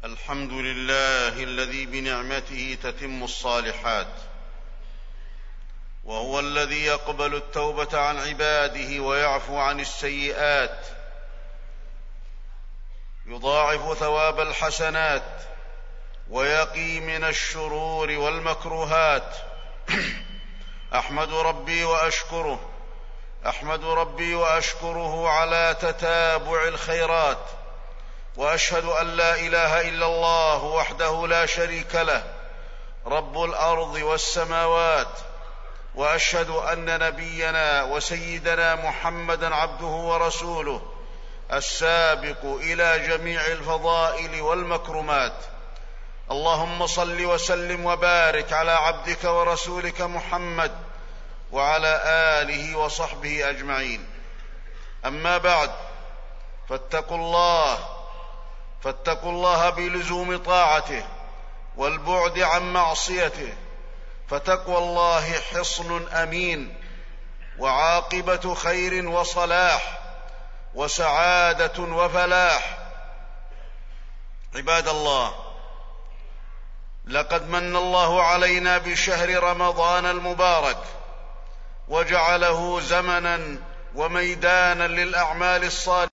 الحمد لله الذي بنعمته تتم الصالحات، وهو الذي يقبل التوبة عن عباده ويعفو عن السيئات، يضاعف ثواب الحسنات ويقي من الشرور والمكروهات. أحمد ربي وأشكره على تتابع الخيرات، وأشهد أن لا إله إلا الله وحده لا شريك له رب الأرض والسماوات، وأشهد أن نبينا وسيدنا محمدًا عبده ورسوله السابق إلى جميع الفضائل والمكرمات. اللهم صل وسلم وبارك على عبدك ورسولك محمد وعلى آله وصحبه أجمعين. أما بعد، فاتقوا الله بلزوم طاعته والبعد عن معصيته، فتقوى الله حصن أمين وعاقبة خير وصلاح وسعادة وفلاح. عباد الله، لقد من الله علينا بشهر رمضان المبارك، وجعله زمنا وميدانا للأعمال الصالحة،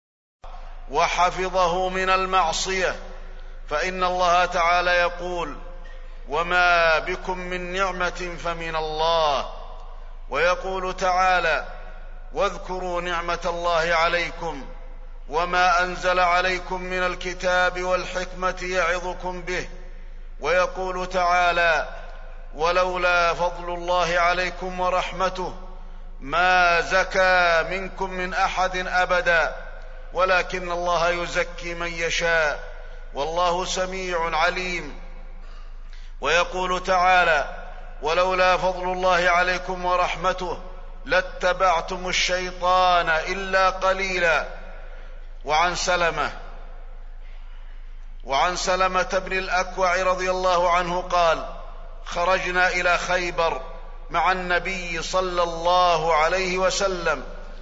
وحفظه من المعصية، فإن الله تعالى يقول: وما بكم من نعمة فمن الله. ويقول تعالى: واذكروا نعمة الله عليكم وما أنزل عليكم من الكتاب والحكمة يعظكم به. ويقول تعالى: ولولا فضل الله عليكم ورحمته ما زكى منكم من أحد أبدا ولكن الله يزكي من يشاء والله سميع عليم. ويقول تعالى: ولولا فضل الله عليكم ورحمته لاتبعتم الشيطان إلا قليلا. وعن سلمة بن الأكوع رضي الله عنه قال: خرجنا إلى خيبر مع النبي صلى الله عليه وسلم،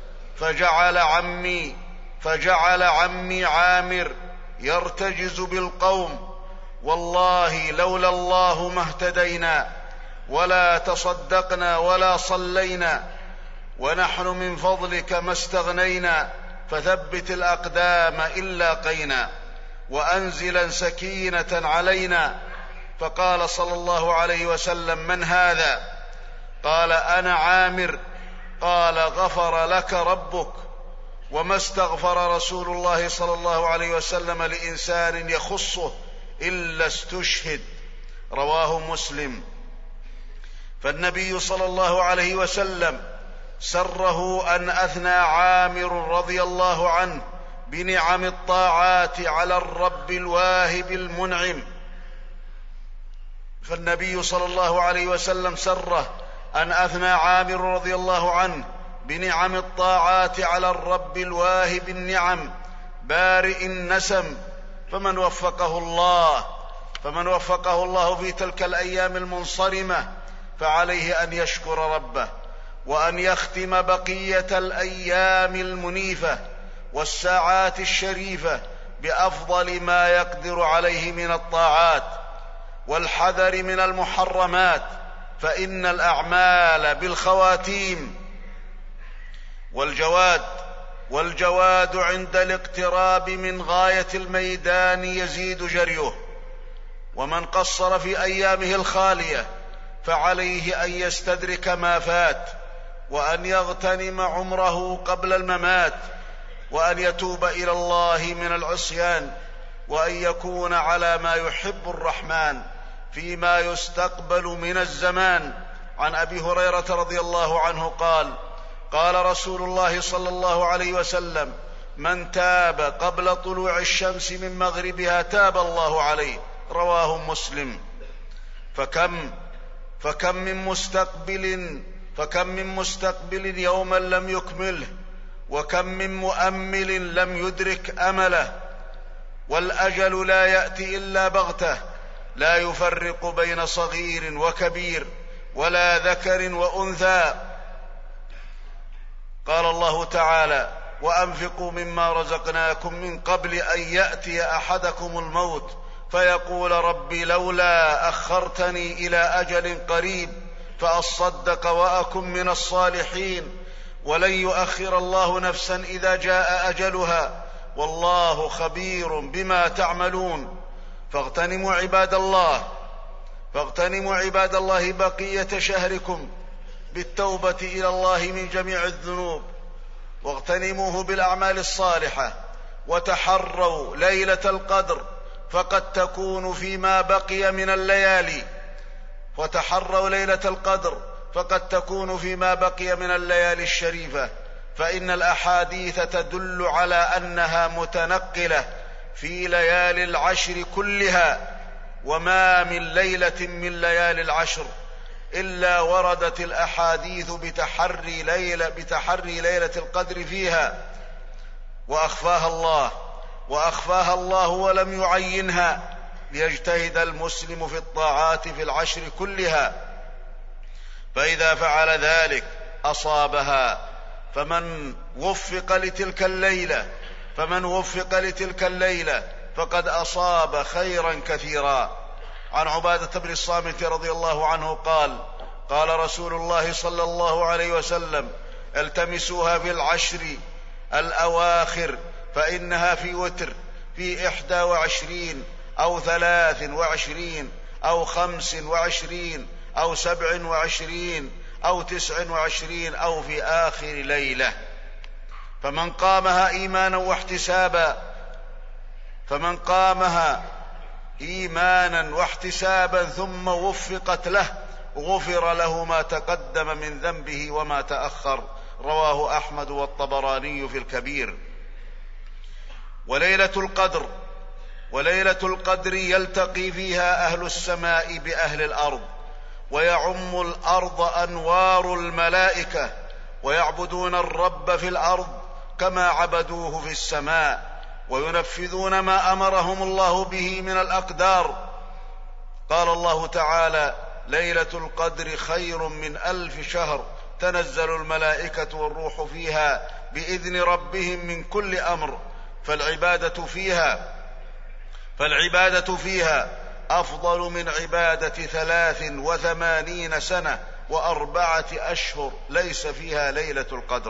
فجعل عمي عامر يرتجز بالقوم: والله لولا الله ما اهتدينا ولا تصدقنا ولا صلينا، ونحن من فضلك ما استغنينا، فثبت الأقدام إن لاقينا، وأنزلا سكينة علينا. فقال صلى الله عليه وسلم: من هذا؟ قال: أنا عامر. قال: غفر لك ربك. وما استغفر رسول الله صلى الله عليه وسلم لإنسان يخصه إلا استشهد. رواه مسلم. فالنبي صلى الله عليه وسلم سره أن أثنى عامر رضي الله عنه بنعم الطاعات على الرب الواهب المنعم. فالنبي صلى الله عليه وسلم سره أن أثنى عامر رضي الله عنه بنعم الطاعات على الرب الواهب النعم بارئ النسم. فمن وفقه الله في تلك الأيام المنصرمة فعليه أن يشكر ربه، وأن يختم بقية الأيام المنيفة والساعات الشريفة بأفضل ما يقدر عليه من الطاعات، والحذر من المحرمات، فإن الأعمال بالخواتيم. والجواد عند الاقتراب من غاية الميدان يزيد جريه. ومن قصر في أيامه الخالية فعليه أن يستدرك ما فات، وأن يغتنم عمره قبل الممات، وأن يتوب إلى الله من العصيان، وأن يكون على ما يحب الرحمن فيما يستقبل من الزمان. عن أبي هريرة رضي الله عنه قال: قال رسول الله صلى الله عليه وسلم: من تاب قبل طلوع الشمس من مغربها تاب الله عليه. رواه مسلم. فكم من مستقبل يوما لم يكمله، وكم من مؤمل لم يدرك أمله. والأجل لا يأتي إلا بغته، لا يفرق بين صغير وكبير ولا ذكر وأنثى. قال الله تعالى: وأنفقوا مما رزقناكم من قبل أن يأتي أحدكم الموت فيقول رب لولا أخرتني إلى أجل قريب فأصدق وأكن من الصالحين ولن يؤخر الله نفسا إذا جاء أجلها والله خبير بما تعملون. فاغتنموا عباد الله بقية شهركم بالتوبة إلى الله من جميع الذنوب، واغتنموه بالأعمال الصالحة، وتحروا ليلة القدر فقد تكون فيما بقي من الليالي، الشريفة، فإن الأحاديث تدل على أنها متنقلة في ليالي العشر كلها، وما من ليلة من ليالي العشر إلا وردت الأحاديث بتحري ليلة القدر فيها، وأخفاها الله ولم يعينها، ليجتهد المسلم في الطاعات في العشر كلها، فإذا فعل ذلك أصابها. فمن وفق لتلك الليلة فقد أصاب خيرا كثيرا. عن عبادة بن الصامت رضي الله عنه قال: قال رسول الله صلى الله عليه وسلم: التمسوها في العشر الأواخر فإنها في وتر، في 21 أو 23 أو 25 أو 27 أو 29 أو في آخر ليلة. فمن قامها إيمانا واحتسابا ثم وفقت له غفر له ما تقدم من ذنبه وما تأخر. رواه أحمد والطبراني في الكبير. وليلة القدر يلتقي فيها أهل السماء بأهل الأرض، ويعم الأرض أنوار الملائكة، ويعبدون الرب في الأرض كما عبدوه في السماء، وينفذون ما أمرهم الله به من الأقدار. قال الله تعالى: ليلة القدر خير من 1000 شهر تنزل الملائكة والروح فيها بإذن ربهم من كل أمر. فالعبادة فيها أفضل من عبادة 83 سنة و4 أشهر ليس فيها ليلة القدر.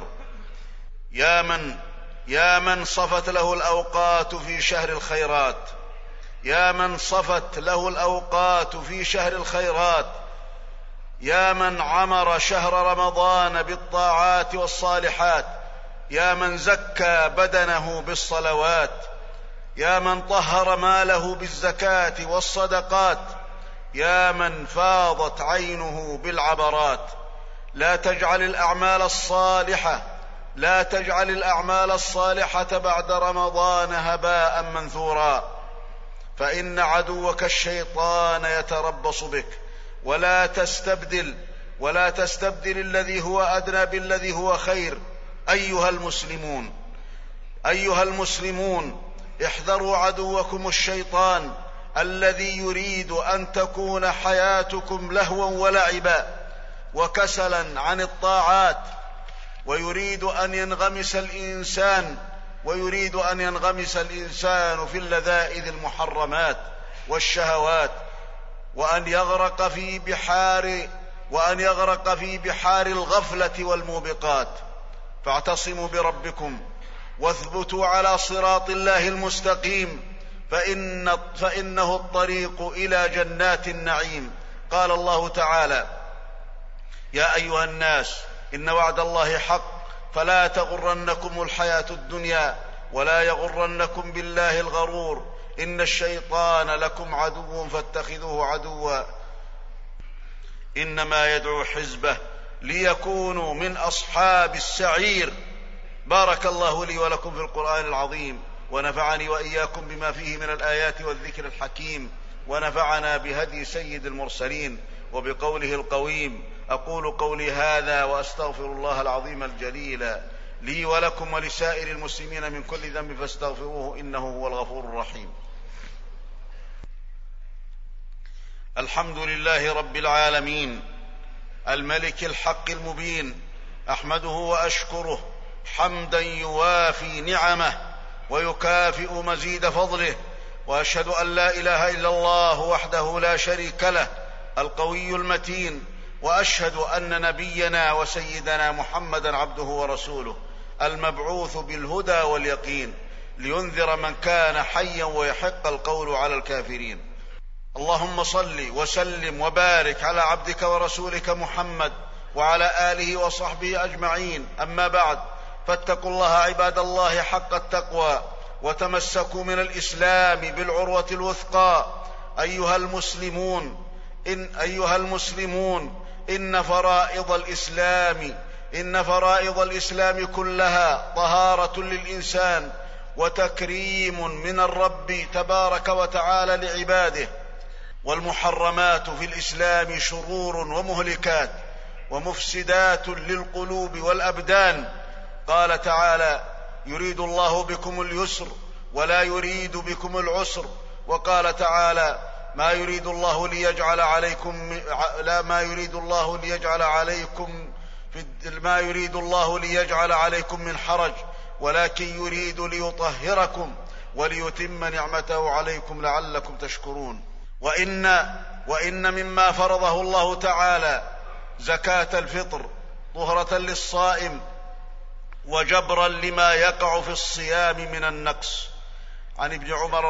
يا من صفت له الأوقات في شهر الخيرات، يا من عمر شهر رمضان بالطاعات والصالحات، يا من زكى بدنه بالصلوات، يا من طهر ماله بالزكاة والصدقات، يا من فاضت عينه بالعبرات. لا تجعل الأعمال الصالحة بعد رمضان هباء منثورا، فإن عدوك الشيطان يتربص بك، ولا تستبدل الذي هو أدنى بالذي هو خير. أيها المسلمون احذروا عدوكم الشيطان الذي يريد أن تكون حياتكم لهوا ولعبا وكسلا عن الطاعات، ويريد أن ينغمس الإنسان في اللذائذ المحرمات والشهوات، وأن يغرق في بحار الغفلة والموبقات. فاعتصموا بربكم واثبتوا على صراط الله المستقيم، فإنه الطريق إلى جنات النعيم. قال الله تعالى: يا أيها الناس إن وعد الله حق فلا تغرنكم الحياة الدنيا ولا يغرنكم بالله الغرور، إن الشيطان لكم عدو فاتخذوه عدوا إنما يدعو حزبه ليكونوا من أصحاب السعير. بارك الله لي ولكم في القرآن العظيم، ونفعني وإياكم بما فيه من الآيات والذكر الحكيم، ونفعنا بهدي سيد المرسلين وبقوله القويم. أقول قولي هذا وأستغفر الله العظيم الجليل لي ولكم ولسائر المسلمين من كل ذنب فاستغفروه إنه هو الغفور الرحيم. الحمد لله رب العالمين الملك الحق المبين، أحمده وأشكره حمدا يوافي نعمه ويكافئ مزيد فضله، وأشهد أن لا إله إلا الله وحده لا شريك له القوي المتين، وأشهد أن نبينا وسيدنا محمدا عبده ورسوله المبعوث بالهدى واليقين لينذر من كان حيا ويحق القول على الكافرين. اللهم صل وسلم وبارك على عبدك ورسولك محمد وعلى آله وصحبه أجمعين. أما بعد، فاتقوا الله عباد الله حق التقوى، وتمسكوا من الإسلام بالعروة الوثقى. أيها المسلمون إن فرائض الإسلام كلها طهارة للإنسان وتكريم من الرب تبارك وتعالى لعباده، والمحرمات في الإسلام شرور ومهلكات ومفسدات للقلوب والأبدان. قال تعالى: يريد الله بكم اليسر ولا يريد بكم العسر. وقال تعالى: ما يريد الله ليجعل عليكم من حرج، ولكن يريد ليطهركم وليتم نعمته عليكم لعلكم تشكرون. وإن مما فرضه الله تعالى زكاة الفطر طهرة للصائم وجبرا لما يقع في الصيام من النقص. عن ابن عمر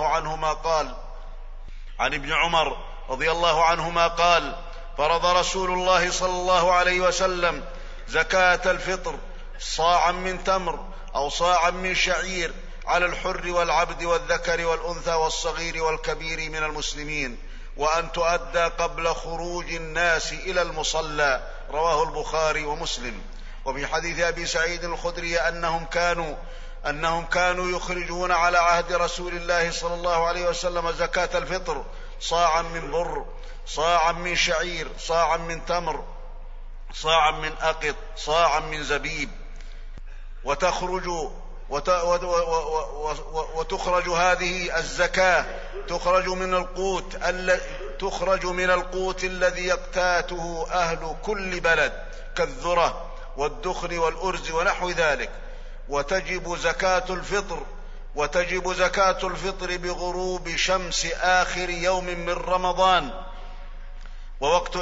رضي الله عنهما قال: فرض رسول الله صلى الله عليه وسلم زكاة الفطر صاعا من تمر أو صاعا من شعير على الحر والعبد والذكر والأنثى والصغير والكبير من المسلمين، وأن تؤدى قبل خروج الناس إلى المصلى. رواه البخاري ومسلم. وفي حديث أبي سعيد الخدري أنهم كانوا يخرجون على عهد رسول الله صلى الله عليه وسلم زكاة الفطر صاعا من بر، صاعا من شعير، صاعا من تمر، صاعا من أقط، صاعا من زبيب، وتخرج هذه الزكاة تخرج من القوت الذي يقتاته أهل كل بلد كالذرة والدخن والأرز ونحو ذلك. وتجب زكاة الفطر بغروب شمس آخر يوم من رمضان، ووقت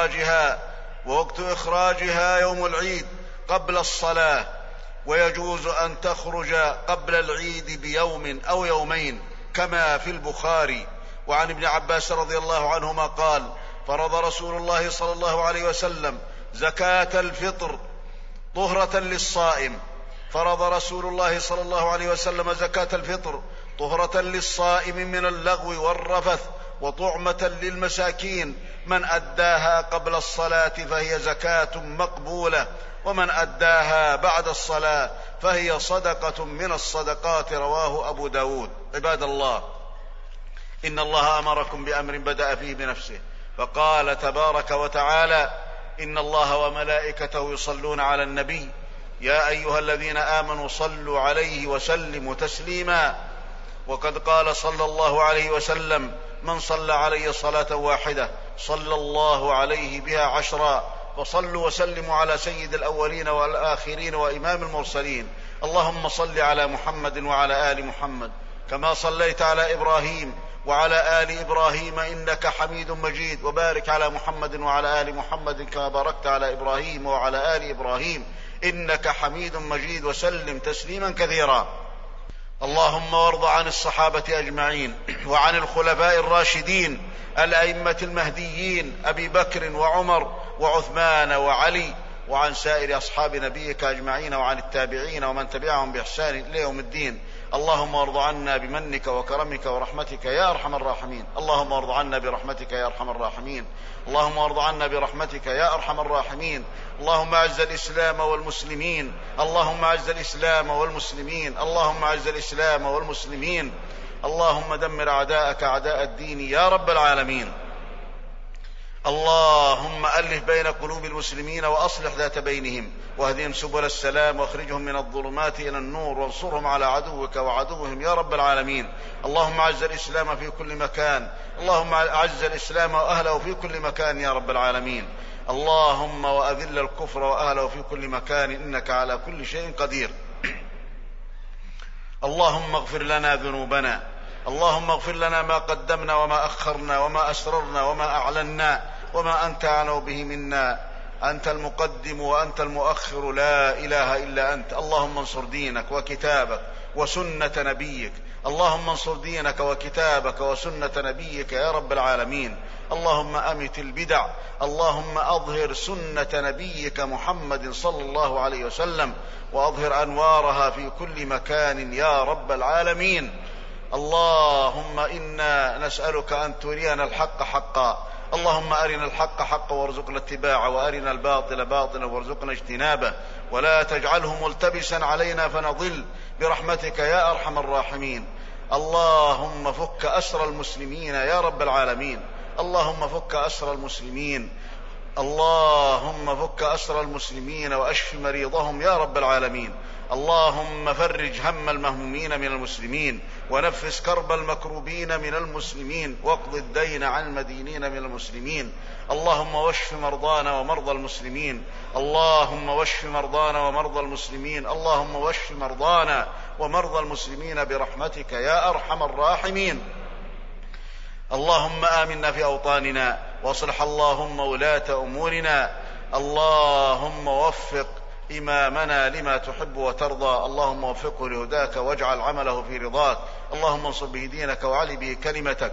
إخراجها يوم العيد قبل الصلاة، ويجوز أن تخرج قبل العيد بيوم أو يومين كما في البخاري. وعن ابن عباس رضي الله عنهما قال: فرض رسول الله صلى الله عليه وسلم زكاة الفطر طهرة للصائم. فرض رسول الله صلى الله عليه وسلم زكاة الفطر طهرة للصائم من اللغو والرفث وطعمة للمساكين. من أداها قبل الصلاة فهي زكاة مقبولة، ومن أداها بعد الصلاة فهي صدقة من الصدقات. رواه أبو داود. عباد الله، إن الله أمركم بأمر بدأ فيه بنفسه، فقال تبارك وتعالى: إن الله وملائكته يصلون على النبي يا أيها الذين آمنوا صلوا عليه وسلموا تسليما. وقد قال صلى الله عليه وسلم: من صلى علي صلاة واحدة صلى الله عليه بها 10. فصلوا وسلموا على سيد الأولين والآخرين وإمام المرسلين. اللهم صل على محمد وعلى آل محمد كما صليت على إبراهيم وعلى آل إبراهيم إنك حميد مجيد، وبارك على محمد وعلى آل محمد كما باركت على إبراهيم وعلى آل إبراهيم إنك حميد مجيد، وسلم تسليما كثيرا. اللهم وارض عن الصحابة أجمعين، وعن الخلفاء الراشدين الأئمة المهديين أبي بكر وعمر وعثمان وعلي، وعن سائر أصحاب نبيك أجمعين، وعن التابعين ومن تبعهم بإحسان إلى يوم الدين. اللهم وارض عنا بمنك وكرمك ورحمتك يا أرحم الراحمين. اللهم وارض عنا برحمتك يا أرحم الراحمين. اللهم وارض عنا برحمتك يا أرحم الراحمين. اللهم أعز الإسلام والمسلمين. اللهم أعز الإسلام والمسلمين. اللهم أعز الإسلام والمسلمين. اللهم دمر أعداءك أعداء الدين يا رب العالمين. اللهم ألف بين قلوب المسلمين وأصلح ذات بينهم، واهدهم سبل السلام، واخرجهم من الظلمات إلى النور، وانصرهم على عدوك وعدوهم يا رب العالمين. اللهم أعز الإسلام في كل مكان. اللهم أعز الإسلام وأهله في كل مكان يا رب العالمين. اللهم وأذل الكفر وأهله في كل مكان إنك على كل شيء قدير. اللهم اغفر لنا ذنوبنا، اللهم اغفر لنا ما قدمنا وما أخرنا وما أسررنا وما أعلنا وما أنت أعلم به منا، أنت المقدم وأنت المؤخر لا إله إلا أنت. اللهم انصر دينك وكتابك وسنة نبيك، اللهم انصر دينك وكتابك وسنة نبيك يا رب العالمين. اللهم أمت البدع، اللهم أظهر سنة نبيك محمد صلى الله عليه وسلم وأظهر أنوارها في كل مكان يا رب العالمين. اللهم إنا نسألك أن ترينا الحق حقا، اللهم أرنا الحق حقا وارزقنا اتباعه، وأرنا الباطل باطلا وارزقنا اجتنابه، ولا تجعله ملتبسا علينا فنضل برحمتك يا أرحم الراحمين. اللهم فك أسر المسلمين يا رب العالمين، اللهم فك أسر المسلمين، اللهم فك أسر المسلمين وأشف مريضهم يا رب العالمين. اللهم فرج هم المهمومين من المسلمين، ونفس كرب المكروبين من المسلمين، واقض الدين عن المدينين من المسلمين. اللهم واشف مرضانا ومرضى المسلمين، اللهم واشف مرضانا ومرضى المسلمين، اللهم واشف مرضانا ومرضى المسلمين برحمتك يا أرحم الراحمين. اللهم آمنا في أوطاننا، واصلح اللهم ولاة أمورنا، اللهم وفق إمامنا لما تحب وترضى، اللهم وفقه لهداك واجعل عمله في رضاك، اللهم انصر به دينك وعلي به كلمتك.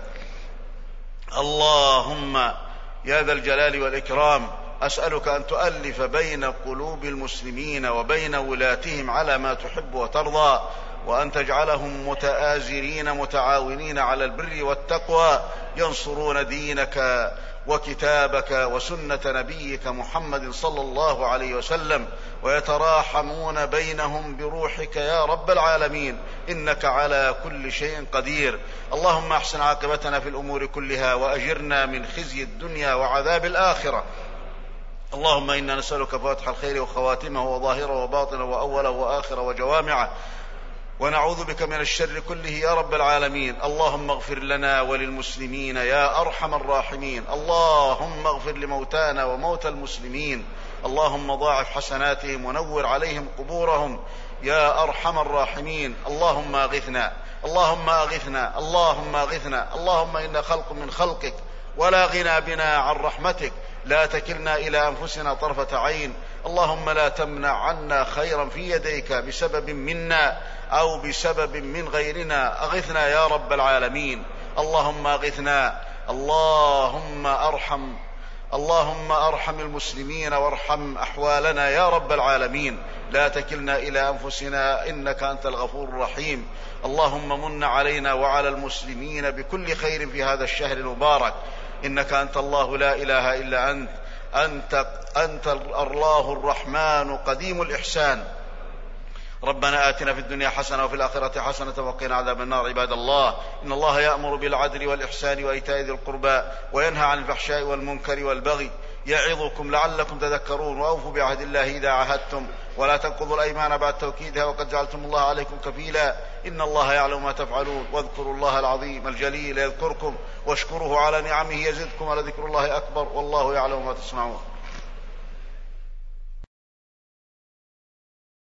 اللهم يا ذا الجلال والإكرام أسألك أن تؤلف بين قلوب المسلمين وبين ولاتهم على ما تحب وترضى، وأن تجعلهم متآزرين متعاونين على البر والتقوى، ينصرون دينك وكتابك وسنة نبيك محمد صلى الله عليه وسلم، ويتراحمون بينهم بروحك يا رب العالمين، إنك على كل شيء قدير. اللهم احسن عاقبتنا في الأمور كلها، وأجرنا من خزي الدنيا وعذاب الآخرة. اللهم إنا نسألك فاتح الخير وخواتمه وظاهره وباطنه وأوله وآخره وجوامعه، ونعوذ بك من الشر كله يا رب العالمين. اللهم اغفر لنا وللمسلمين يا أرحم الراحمين، اللهم اغفر لموتانا وموتى المسلمين، اللهم ضاعف حسناتهم ونور عليهم قبورهم يا أرحم الراحمين. اللهم أغثنا، اللهم أغثنا، اللهم أغثنا، اللهم إنا خلق من خلقك ولا غنى بنا عن رحمتك، لا تكلنا إلى أنفسنا طرفة عين، اللهم لا تمنع عنا خيرا في يديك بسبب منا أو بسبب من غيرنا، أغثنا يا رب العالمين. اللهم أغثنا، اللهم أرحم المسلمين وارحم أحوالنا يا رب العالمين، لا تكلنا إلى أنفسنا إنك أنت الغفور الرحيم. اللهم من علينا وعلى المسلمين بكل خير في هذا الشهر المبارك، إنك أنت الله لا إله إلا أنت الله الرحمن قديم الإحسان. ربنا آتنا في الدنيا حسنة وفي الآخرة حسنة وقنا عذاب النار. عباد الله، إن الله يأمر بالعدل والإحسان وإيتاء ذي القربى وينهى عن الفحشاء والمنكر والبغي، يعظكم لعلكم تذكرون. وأوفوا بعهد الله إذا عاهدتم، ولا تنقضوا الأيمان بعد توكيدها، وقد جعلتم الله عليكم كفيلا، إن الله يعلم ما تفعلون. واذكروا الله العظيم الجليل يذكركم، واشكروه على نعمه يزدكم، ولذكر الله أكبر، والله يعلم ما تصنعون.